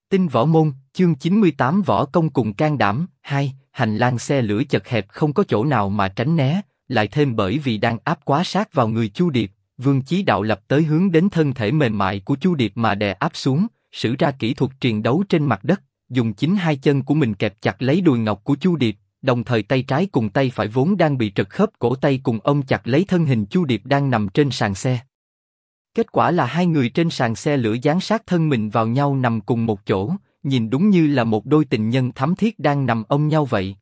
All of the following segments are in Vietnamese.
Tinh võ môn, chương 98 võ công cùng can đảm. 2. Hành lang xe lửa chật hẹp không có chỗ nào mà tránh né, lại thêm bởi vì đang áp quá sát vào người Chu Điệp, Vương Chí Đạo lập tới hướng đến thân thể mềm mại của Chu Điệp mà đè áp xuống, sử ra kỹ thuật triền đấu trên mặt đất, dùng chính hai chân của mình kẹp chặt lấy đùi ngọc của Chu Điệp, đồng thời tay trái cùng tay phải vốn đang bị trật khớp cổ tay cùng ôm chặt lấy thân hình Chu Điệp đang nằm trên sàn xe. Kết quả là hai người trên sàn xe lửa dán sát thân mình vào nhau nằm cùng một chỗ, nhìn đúng như là một đôi tình nhân thắm thiết đang nằm ôm nhau vậy.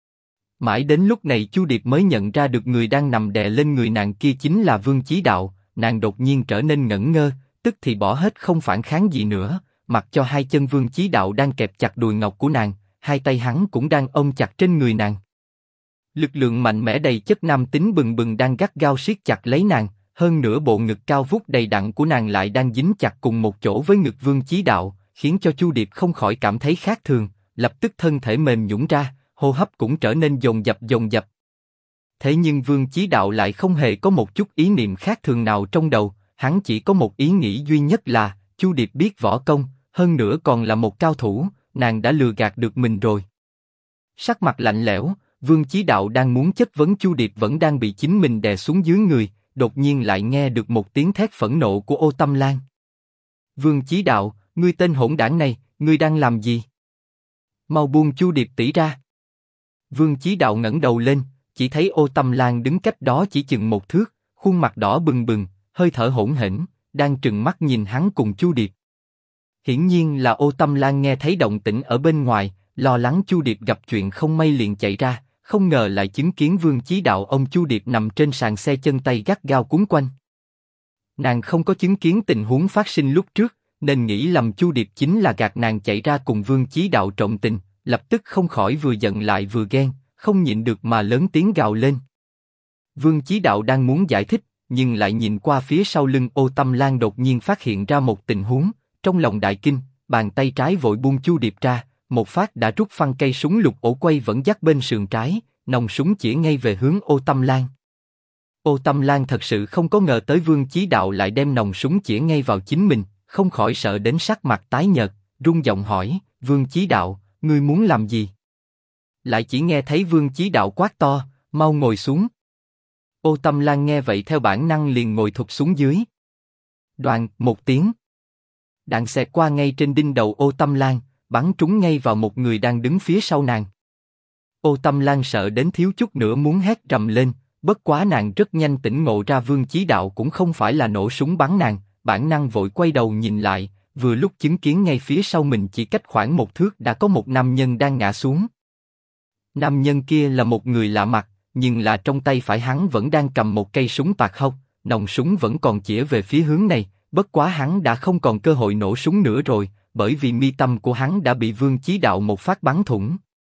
Mãi đến lúc này Chu Điệp mới nhận ra được người đang nằm đè lên người nàng kia chính là Vương Chí Đạo, nàng đột nhiên trở nên ngẩn ngơ, tức thì bỏ hết không phản kháng gì nữa, mặc cho hai chân Vương Chí Đạo đang kẹp chặt đùi ngọc của nàng, hai tay hắn cũng đang ôm chặt trên người nàng. Lực lượng mạnh mẽ đầy chất nam tính bừng bừng đang gắt gao siết chặt lấy nàng, hơn nữa bộ ngực cao vút đầy đặn của nàng lại đang dính chặt cùng một chỗ với ngực Vương Chí Đạo, khiến cho Chu Điệp không khỏi cảm thấy khác thường, lập tức thân thể mềm nhũn ra, hô hấp cũng trở nên dồn dập dồn dập. Thế nhưng Vương Chí Đạo lại không hề có một chút ý niệm khác thường nào trong đầu, hắn chỉ có một ý nghĩ duy nhất là Chu Điệp biết võ công, hơn nữa còn là một cao thủ, nàng đã lừa gạt được mình rồi. Sắc mặt lạnh lẽo, Vương Chí Đạo đang muốn chất vấn Chu Điệp vẫn đang bị chính mình đè xuống dưới người, đột nhiên lại nghe được một tiếng thét phẫn nộ của Ô Tâm Lan. Vương Chí Đạo, ngươi tên hỗn đảng này, ngươi đang làm gì? Mau buông Chu Điệp tỷ ra. Vương Chí Đạo ngẩng đầu lên, chỉ thấy Ô Tâm Lan đứng cách đó chỉ chừng một thước, khuôn mặt đỏ bừng bừng, hơi thở hỗn hển, đang trừng mắt nhìn hắn cùng Chu Điệp. Hiển nhiên là Ô Tâm Lan nghe thấy động tĩnh ở bên ngoài, lo lắng Chu Điệp gặp chuyện không may liền chạy ra, không ngờ lại chứng kiến Vương Chí Đạo ôm Chu Điệp nằm trên sàn xe chân tay gắt gao cuốn quanh. Nàng không có chứng kiến tình huống phát sinh lúc trước, nên nghĩ lầm Chu Điệp chính là gạt nàng chạy ra cùng Vương Chí Đạo trộm tình, lập tức không khỏi vừa giận lại vừa ghen, không nhịn được mà lớn tiếng gào lên. Vương Chí Đạo đang muốn giải thích, nhưng lại nhìn qua phía sau lưng Ô Tâm Lan đột nhiên phát hiện ra một tình huống, trong lòng đại kinh, bàn tay trái vội buông Chu Điệp ra, một phát đã rút phăng cây súng lục ổ quay vẫn dắt bên sườn trái, nòng súng chĩa ngay về hướng Ô Tâm Lan. Ô Tâm Lan thật sự không có ngờ tới Vương Chí Đạo lại đem nòng súng chĩa ngay vào chính mình, không khỏi sợ đến sắc mặt tái nhợt, run giọng hỏi, Vương Chí Đạo, ngươi muốn làm gì? Lại chỉ nghe thấy Vương Chí Đạo quát to, mau ngồi xuống. Ô Tâm Lan nghe vậy theo bản năng liền ngồi thụp xuống dưới. Đoàng, một tiếng. Đạn xẹt qua ngay trên đinh đầu Ô Tâm Lan, bắn trúng ngay vào một người đang đứng phía sau nàng. Ô Tâm Lan sợ đến thiếu chút nữa muốn hét rầm lên, bất quá nàng rất nhanh tỉnh ngộ ra Vương Chí Đạo cũng không phải là nổ súng bắn nàng, bản năng vội quay đầu nhìn lại, vừa lúc chứng kiến ngay phía sau mình chỉ cách khoảng một thước đã có một nam nhân đang ngã xuống. Nam nhân kia là một người lạ mặt, nhưng là trong tay phải hắn vẫn đang cầm một cây súng bạc hốc, nòng súng vẫn còn chĩa về phía hướng này, bất quá hắn đã không còn cơ hội nổ súng nữa rồi, bởi vì mi tâm của hắn đã bị Vương Chí Đạo một phát bắn thủng.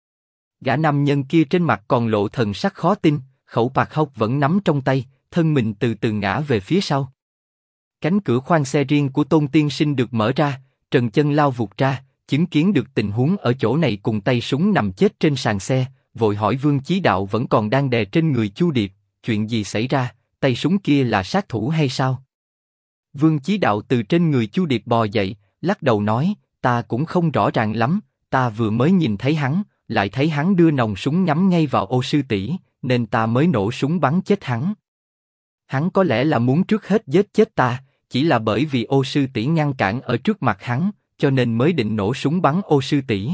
Gã nam nhân kia trên mặt còn lộ thần sắc khó tin, khẩu bạc hốc vẫn nắm trong tay, thân mình từ từ ngã về phía sau. Cánh cửa khoang xe riêng của Tôn Tiên Sinh được mở ra, Trần Chân lao vụt ra, chứng kiến được tình huống ở chỗ này cùng tay súng nằm chết trên sàn xe, vội hỏi Vương Chí Đạo vẫn còn đang đè trên người Chu Điệp, chuyện gì xảy ra, tay súng kia là sát thủ hay sao? Vương Chí Đạo từ trên người Chu Điệp bò dậy, lắc đầu nói, ta cũng không rõ ràng lắm, ta vừa mới nhìn thấy hắn, lại thấy hắn đưa nòng súng nhắm ngay vào Ô sư tỷ, nên ta mới nổ súng bắn chết hắn. Hắn có lẽ là muốn trước hết giết chết ta, chỉ là bởi vì Ô sư tỷ ngăn cản ở trước mặt hắn, cho nên mới định nổ súng bắn Ô sư tỷ.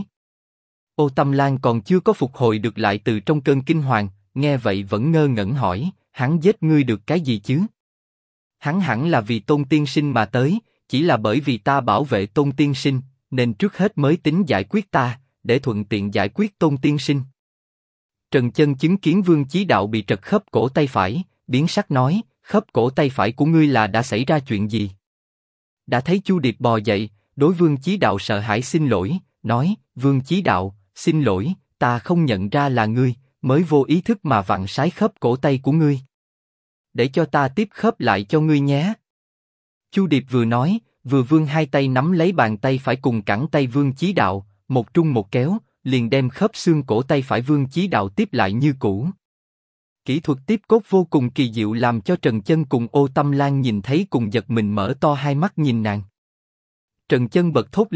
Ô Tâm Lan còn chưa có phục hồi được lại từ trong cơn kinh hoàng, nghe vậy vẫn ngơ ngẩn hỏi, hắn giết ngươi được cái gì chứ? Hắn hẳn là vì Tôn Tiên Sinh mà tới, chỉ là bởi vì ta bảo vệ Tôn Tiên Sinh, nên trước hết mới tính giải quyết ta, để thuận tiện giải quyết Tôn Tiên Sinh. Trần Chân chứng kiến Vương Chí Đạo bị trật khớp cổ tay phải, biến sắc nói, khớp cổ tay phải của ngươi là đã xảy ra chuyện gì? Đã thấy Chu Điệp bò dậy, đối Vương Chí Đạo sợ hãi xin lỗi, nói, Vương Chí Đạo, xin lỗi, ta không nhận ra là ngươi, mới vô ý thức mà vặn sái khớp cổ tay của ngươi. Để cho ta tiếp khớp lại cho ngươi nhé. Chu Điệp vừa nói, vừa vươn hai tay nắm lấy bàn tay phải cùng cẳng tay Vương Chí Đạo, một trung một kéo, liền đem khớp xương cổ tay phải Vương Chí Đạo tiếp lại như cũ. Kỹ thuật tiếp cốt vô cùng kỳ diệu làm cho Trần Chân cùng Ô Tâm Lan nhìn thấy cùng giật mình mở to hai mắt nhìn nàng. Trần Chân bật thốt lên,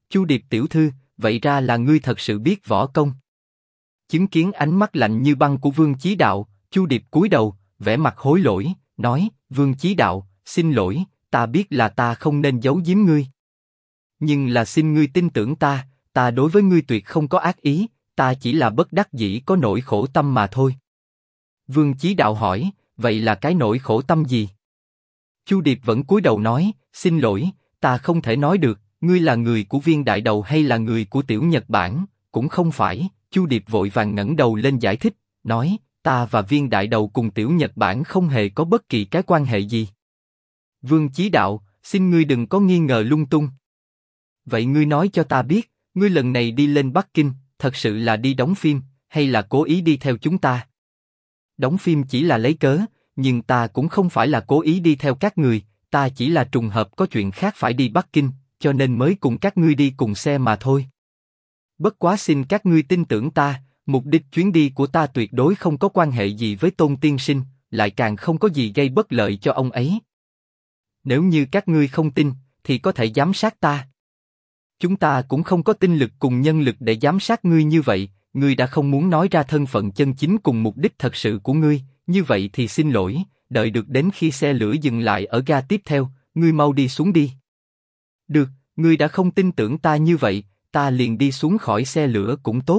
Chu Điệp tiểu thư, vậy ra là ngươi thật sự biết võ công. Chứng kiến ánh mắt lạnh như băng của Vương Chí Đạo, Chu Điệp cúi đầu, vẻ mặt hối lỗi, nói: Vương Chí Đạo, xin lỗi, ta biết là ta không nên giấu giếm ngươi. Nhưng là xin ngươi tin tưởng ta đối với ngươi tuyệt không có ác ý, ta chỉ là bất đắc dĩ có nỗi khổ tâm mà thôi. Vương Chí Đạo hỏi: vậy là cái nỗi khổ tâm gì? Chu Điệp vẫn cúi đầu nói: xin lỗi, ta không thể nói được, ngươi là người của Viên Đại Đầu hay là người của Tiểu Nhật Bản, cũng không phải. Chu Điệp vội vàng ngẩng đầu lên giải thích, nói: ta và Viên Đại Đầu cùng Tiểu Nhật Bản không hề có bất kỳ cái quan hệ gì. Vương Chí Đạo, xin ngươi đừng có nghi ngờ lung tung. Vậy ngươi nói cho ta biết, ngươi lần này đi lên Bắc Kinh, thật sự là đi đóng phim, hay là cố ý đi theo chúng ta? Đóng phim chỉ là lấy cớ, nhưng ta cũng không phải là cố ý đi theo các người, ta chỉ là trùng hợp có chuyện khác phải đi Bắc Kinh, cho nên mới cùng các ngươi đi cùng xe mà thôi. Bất quá xin các ngươi tin tưởng ta, mục đích chuyến đi của ta tuyệt đối không có quan hệ gì với Tôn tiên sinh, lại càng không có gì gây bất lợi cho ông ấy. Nếu như các ngươi không tin, thì có thể giám sát ta. Chúng ta cũng không có tinh lực cùng nhân lực để giám sát ngươi như vậy, ngươi đã không muốn nói ra thân phận chân chính cùng mục đích thật sự của ngươi, như vậy thì xin lỗi, đợi được đến khi xe lửa dừng lại ở ga tiếp theo, ngươi mau đi xuống đi. Được, ngươi đã không tin tưởng ta như vậy, ta liền đi xuống khỏi xe lửa cũng tốt.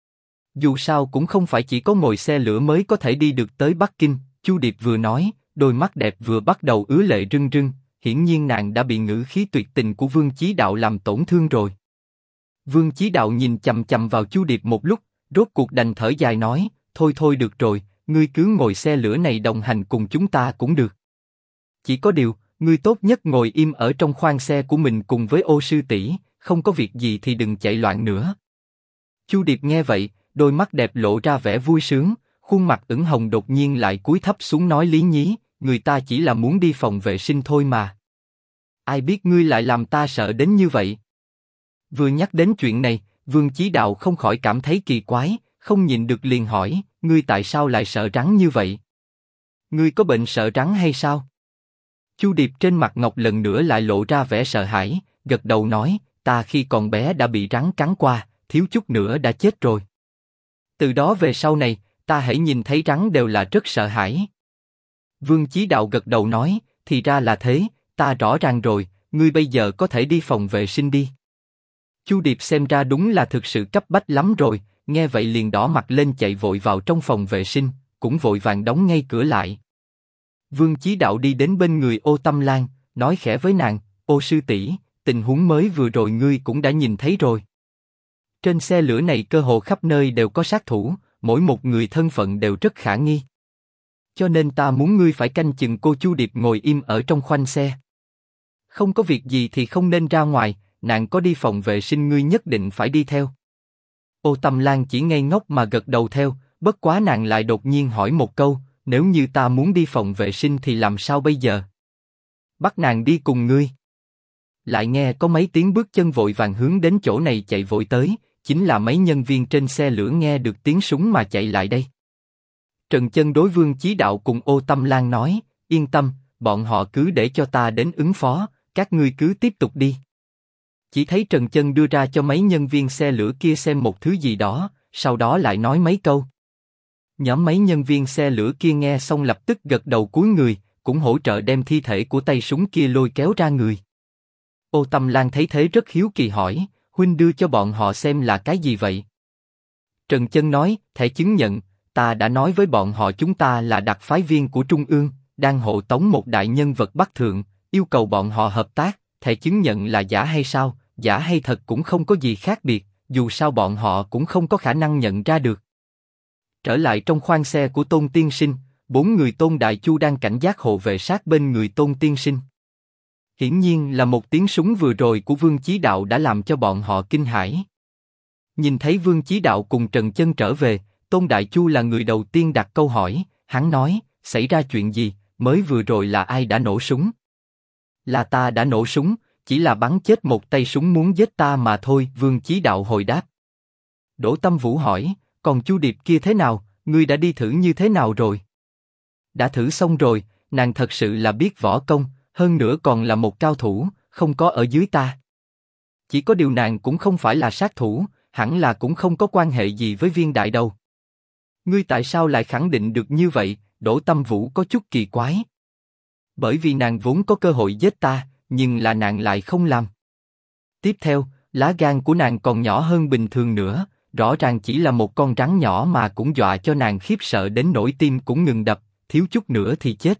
Dù sao cũng không phải chỉ có ngồi xe lửa mới có thể đi được tới Bắc Kinh. Chu Điệp vừa nói, đôi mắt đẹp vừa bắt đầu ứa lệ rưng rưng, hiển nhiên nàng đã bị ngữ khí tuyệt tình của Vương Chí Đạo làm tổn thương rồi. Vương Chí Đạo nhìn chằm chằm vào Chu Điệp một lúc, rốt cuộc đành thở dài nói: thôi thôi được rồi, ngươi cứ ngồi xe lửa này đồng hành cùng chúng ta cũng được. Chỉ có điều, ngươi tốt nhất ngồi im ở trong khoang xe của mình cùng với Ô sư tỷ, không có việc gì thì đừng chạy loạn nữa. Chu Điệp nghe vậy, đôi mắt đẹp lộ ra vẻ vui sướng, khuôn mặt ửng hồng đột nhiên lại cúi thấp xuống nói lý nhí: người ta chỉ là muốn đi phòng vệ sinh thôi mà. Ai biết ngươi lại làm ta sợ đến như vậy. Vừa nhắc đến chuyện này, Vương Chí Đạo không khỏi cảm thấy kỳ quái, không nhịn được liền hỏi: ngươi tại sao lại sợ rắn như vậy? Ngươi có bệnh sợ rắn hay sao? Chu Điệp trên mặt ngọc lần nữa lại lộ ra vẻ sợ hãi, gật đầu nói: ta khi còn bé đã bị rắn cắn qua, thiếu chút nữa đã chết rồi. Từ đó về sau này, ta hãy nhìn thấy rắn đều là rất sợ hãi. Vương Chí Đạo gật đầu nói: thì ra là thế, ta rõ ràng rồi, ngươi bây giờ có thể đi phòng vệ sinh đi. Chu Điệp xem ra đúng là thực sự cấp bách lắm rồi, nghe vậy liền đỏ mặt lên chạy vội vào trong phòng vệ sinh, cũng vội vàng đóng ngay cửa lại. Vương Chí Đạo đi đến bên người Ô Tâm Lan, nói khẽ với nàng: Ô sư tỷ, tình huống mới vừa rồi ngươi cũng đã nhìn thấy rồi. Trên xe lửa này cơ hồ khắp nơi đều có sát thủ, mỗi một người thân phận đều rất khả nghi. Cho nên ta muốn ngươi phải canh chừng cô Chu Điệp ngồi im ở trong khoanh xe. Không có việc gì thì không nên ra ngoài, nàng có đi phòng vệ sinh ngươi nhất định phải đi theo. Ô Tâm Lan chỉ ngây ngốc mà gật đầu theo, bất quá nàng lại đột nhiên hỏi một câu: nếu như ta muốn đi phòng vệ sinh thì làm sao bây giờ? Bắt nàng đi cùng ngươi. Lại nghe có mấy tiếng bước chân vội vàng hướng đến chỗ này chạy vội tới, chính là mấy nhân viên trên xe lửa nghe được tiếng súng mà chạy lại đây. Trần Chân đối Vương Chí Đạo cùng Ô Tâm Lan nói: yên tâm, bọn họ cứ để cho ta đến ứng phó, các ngươi cứ tiếp tục đi. Chỉ thấy Trần Chân đưa ra cho mấy nhân viên xe lửa kia xem một thứ gì đó, sau đó lại nói mấy câu. Nhóm mấy nhân viên xe lửa kia nghe xong lập tức gật đầu cúi người, cũng hỗ trợ đem thi thể của tay súng kia lôi kéo ra người. Ô Tâm Lan thấy thế rất hiếu kỳ hỏi: huynh đưa cho bọn họ xem là cái gì vậy? Trần Chân nói: thẻ chứng nhận, ta đã nói với bọn họ chúng ta là đặc phái viên của Trung ương, đang hộ tống một đại nhân vật Bắc Thượng, yêu cầu bọn họ hợp tác. Thẻ chứng nhận là giả hay sao, giả hay thật cũng không có gì khác biệt, dù sao bọn họ cũng không có khả năng nhận ra được. Trở lại trong khoang xe của Tôn tiên sinh, 4 người Tôn Đại Chu đang cảnh giác hộ vệ sát bên người Tôn tiên sinh. Hiển nhiên là một tiếng súng vừa rồi của Vương Chí Đạo đã làm cho bọn họ kinh hãi. Nhìn thấy Vương Chí Đạo cùng Trần Chân trở về, Tôn Đại Chu là người đầu tiên đặt câu hỏi, hắn nói: xảy ra chuyện gì, mới vừa rồi là ai đã nổ súng? Là ta đã nổ súng, chỉ là bắn chết một tay súng muốn giết ta mà thôi. Vương Chí Đạo hồi đáp. Đỗ Tâm Vũ hỏi: còn Chu Điệp kia thế nào, ngươi đã đi thử như thế nào rồi? Đã thử xong rồi, nàng thật sự là biết võ công, hơn nữa còn là một cao thủ, không có ở dưới ta. Chỉ có điều nàng cũng không phải là sát thủ, hẳn là cũng không có quan hệ gì với viên đại đâu. Ngươi tại sao lại khẳng định được như vậy? Đỗ Tâm Vũ có chút kỳ quái. Bởi vì nàng vốn có cơ hội giết ta, nhưng là nàng lại không làm. Tiếp theo, lá gan của nàng còn nhỏ hơn bình thường nữa, rõ ràng chỉ là một con rắn nhỏ mà cũng dọa cho nàng khiếp sợ đến nỗi tim cũng ngừng đập, thiếu chút nữa thì chết.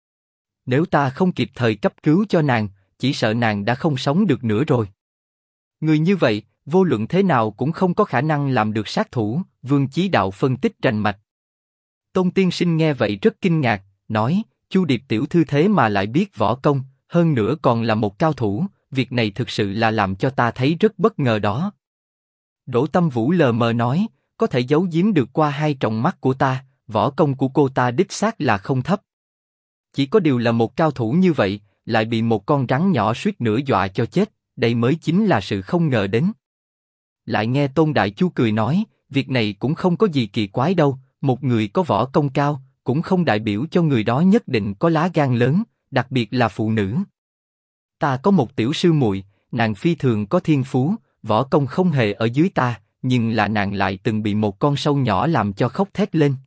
Nếu ta không kịp thời cấp cứu cho nàng, chỉ sợ nàng đã không sống được nữa rồi. Người như vậy, vô luận thế nào cũng không có khả năng làm được sát thủ, Vương Chí Đạo phân tích rành mạch. Tôn Tiên Sinh nghe vậy rất kinh ngạc, nói, Chu Điệp tiểu thư thế mà lại biết võ công, hơn nữa còn là một cao thủ, việc này thực sự là làm cho ta thấy rất bất ngờ đó. Đỗ Tâm Vũ lờ mờ nói, có thể giấu giếm được qua hai tròng mắt của ta, võ công của cô ta đích xác là không thấp. Chỉ có điều là một cao thủ như vậy, lại bị một con rắn nhỏ suýt nữa dọa cho chết, đây mới chính là sự không ngờ đến. Lại nghe Tôn Đại Chu cười nói, việc này cũng không có gì kỳ quái đâu, một người có võ công cao, cũng không đại biểu cho người đó nhất định có lá gan lớn, đặc biệt là phụ nữ. Ta có một tiểu sư muội, nàng phi thường có thiên phú, võ công không hề ở dưới ta, nhưng là nàng lại từng bị một con sâu nhỏ làm cho khóc thét lên.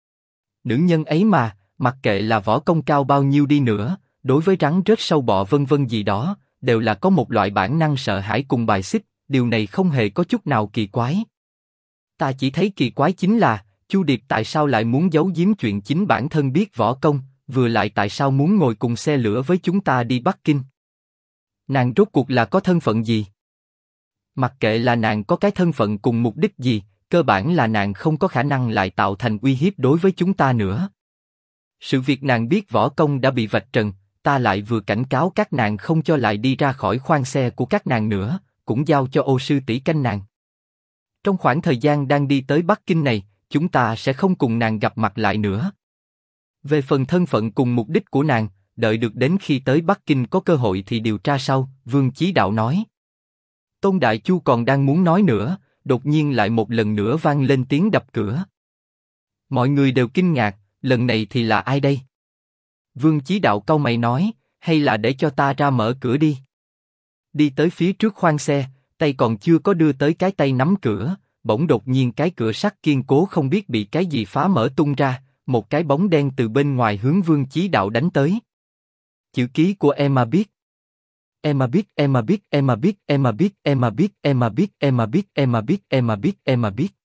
Nữ nhân ấy mà, mặc kệ là võ công cao bao nhiêu đi nữa, đối với rắn rết sâu bọ vân vân gì đó, đều là có một loại bản năng sợ hãi cùng bài xích, điều này không hề có chút nào kỳ quái. Ta chỉ thấy kỳ quái chính là, Chu Điệp tại sao lại muốn giấu giếm chuyện chính bản thân biết võ công, vừa lại tại sao muốn ngồi cùng xe lửa với chúng ta đi Bắc Kinh. Nàng rốt cuộc là có thân phận gì? Mặc kệ là nàng có cái thân phận cùng mục đích gì, cơ bản là nàng không có khả năng lại tạo thành uy hiếp đối với chúng ta nữa. Sự việc nàng biết võ công đã bị vạch trần, ta lại vừa cảnh cáo các nàng không cho lại đi ra khỏi khoang xe của các nàng nữa, cũng giao cho Ô sư tỷ canh nàng. Trong khoảng thời gian đang đi tới Bắc Kinh này, chúng ta sẽ không cùng nàng gặp mặt lại nữa. Về phần thân phận cùng mục đích của nàng, đợi được đến khi tới Bắc Kinh có cơ hội thì điều tra sau, Vương Chí Đạo nói. Tôn Đại Chu còn đang muốn nói nữa, đột nhiên lại một lần nữa vang lên tiếng đập cửa. Mọi người đều kinh ngạc, lần này thì là ai đây? Vương Chí Đạo cau mày nói, hay là để cho ta ra mở cửa đi. Đi tới phía trước khoang xe, tay còn chưa có đưa tới cái tay nắm cửa, bỗng đột nhiên cái cửa sắt kiên cố không biết bị cái gì phá mở tung ra, một cái bóng đen từ bên ngoài hướng Vương Chí Đạo đánh tới. Chữ ký của Emma biết. Emma biết, Emma biết, Emma biết, Emma biết, Emma biết, Emma biết, Emma biết, Emma biết, Emma biết, Emma biết.